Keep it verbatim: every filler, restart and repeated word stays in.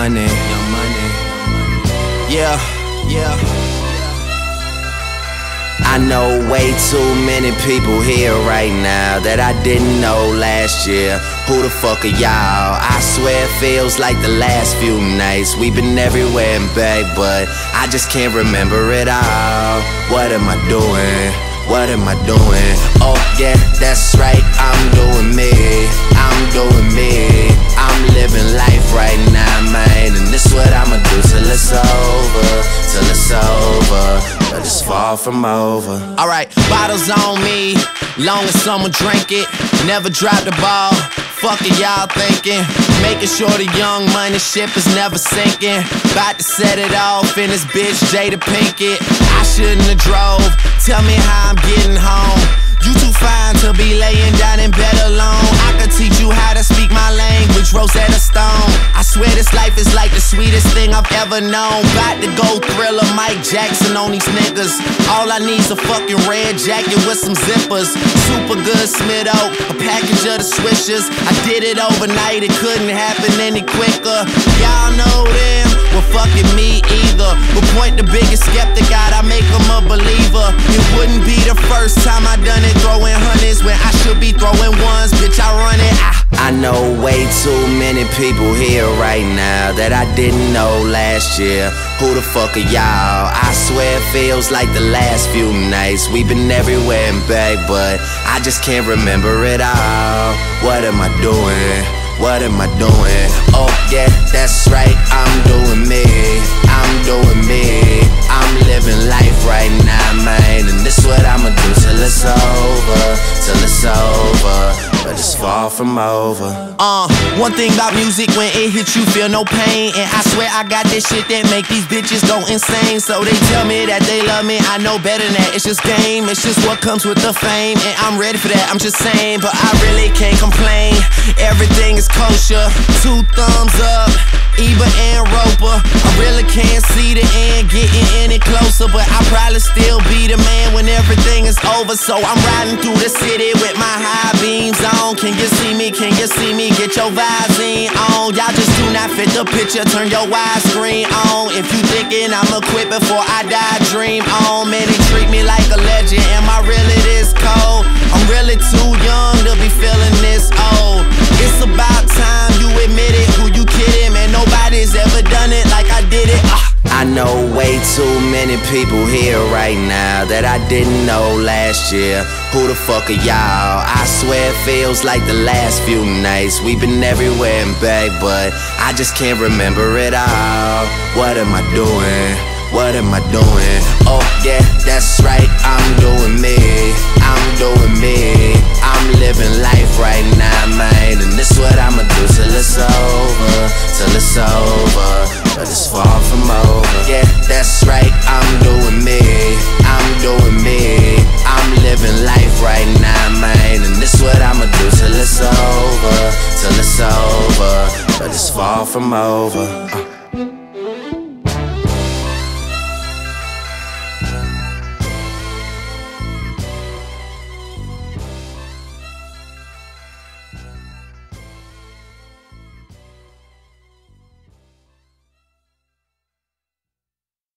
Money, Young Money. Yeah, yeah. I know way too many people here right now that I didn't know last year. Who the fuck are y'all? I swear it feels like the last few nights we've been everywhere and back, but I just can't remember it all. What am I doing? What am I doing? Oh yeah, that's right, I'm doing me. I'm doing me. I'm living life right now, man, and this what I'ma do till it's over, till it's over. But it's far from over. Alright, bottles on me, long as someone drink it. Never drop the ball, fuck it y'all thinking. Making sure the Young Money ship is never sinking. About to set it off in this bitch Jada Pinkett. I shouldn't have drove, tell me how I'm getting home. You too fine to be laying down in bed alone. I could teach you how to speak my language, Rosetta Stone. I swear this life is like the sweetest thing I've ever known. About to go Thriller, Mike Jackson on these niggas. All I need's a fucking red jacket with some zippers. Super good Smitto, a package of the Swishers. I did it overnight, it couldn't happen any quicker. Y'all know them, well fucking me either. But point the biggest skeptic out, I make him a believer. It wouldn't be the first time I done it, throwing hundreds when I should be throwing ones. Bitch, I run it. I, I know way too many people here right now that I didn't know last year. Who the fuck are y'all? I swear it feels like the last few nights we've been everywhere and back, but I just can't remember it all. What am I doing? What am I doing? Oh yeah, that's right, I'm doing me. I'm doing me. I'm living life right now, man, and this what I'ma do till it's over, till it's over. But it's far from over. Uh, one thing about music, when it hits you feel no pain. And I swear I got this shit that make these bitches go insane. So they tell me that they love me, I know better than that. It's just game, it's just what comes with the fame. And I'm ready for that, I'm just saying, but I really can't complain. Everything is kosher, two thumbs up, Ebert and Roper. I really can't see the end getting any closer, but I'll probably still be the man when everything is over. So I'm riding through the city with my high beams on. Can you see me? Can you see me? Get your Visine on. Y'all just do not fit the picture, turn your widescreen on. If you thinking I'ma quit before I die, dream on. Man, they treat me like a legend. Am I really this cold? I'm really too young to be feeling this old. It's about time you admit it. Who you kidding? Man, nobody's ever done it like I did it. uh. I know way too many people here right now that I didn't know last year. Who the fuck are y'all? I swear it feels like the last few nights we've been everywhere and back, but I just can't remember it all. What am I doing? What am I doing? Oh yeah, that's right, I'm doing me. I'm doing me. I'm living life right now, man, and this what I'ma do till it's over, till it's over. But it's far from over. Yeah, that's right, I'm doing me. I'm doing me. I'm living life right now, man, and this what I'ma do till it's over, till it's over. But it's far from over.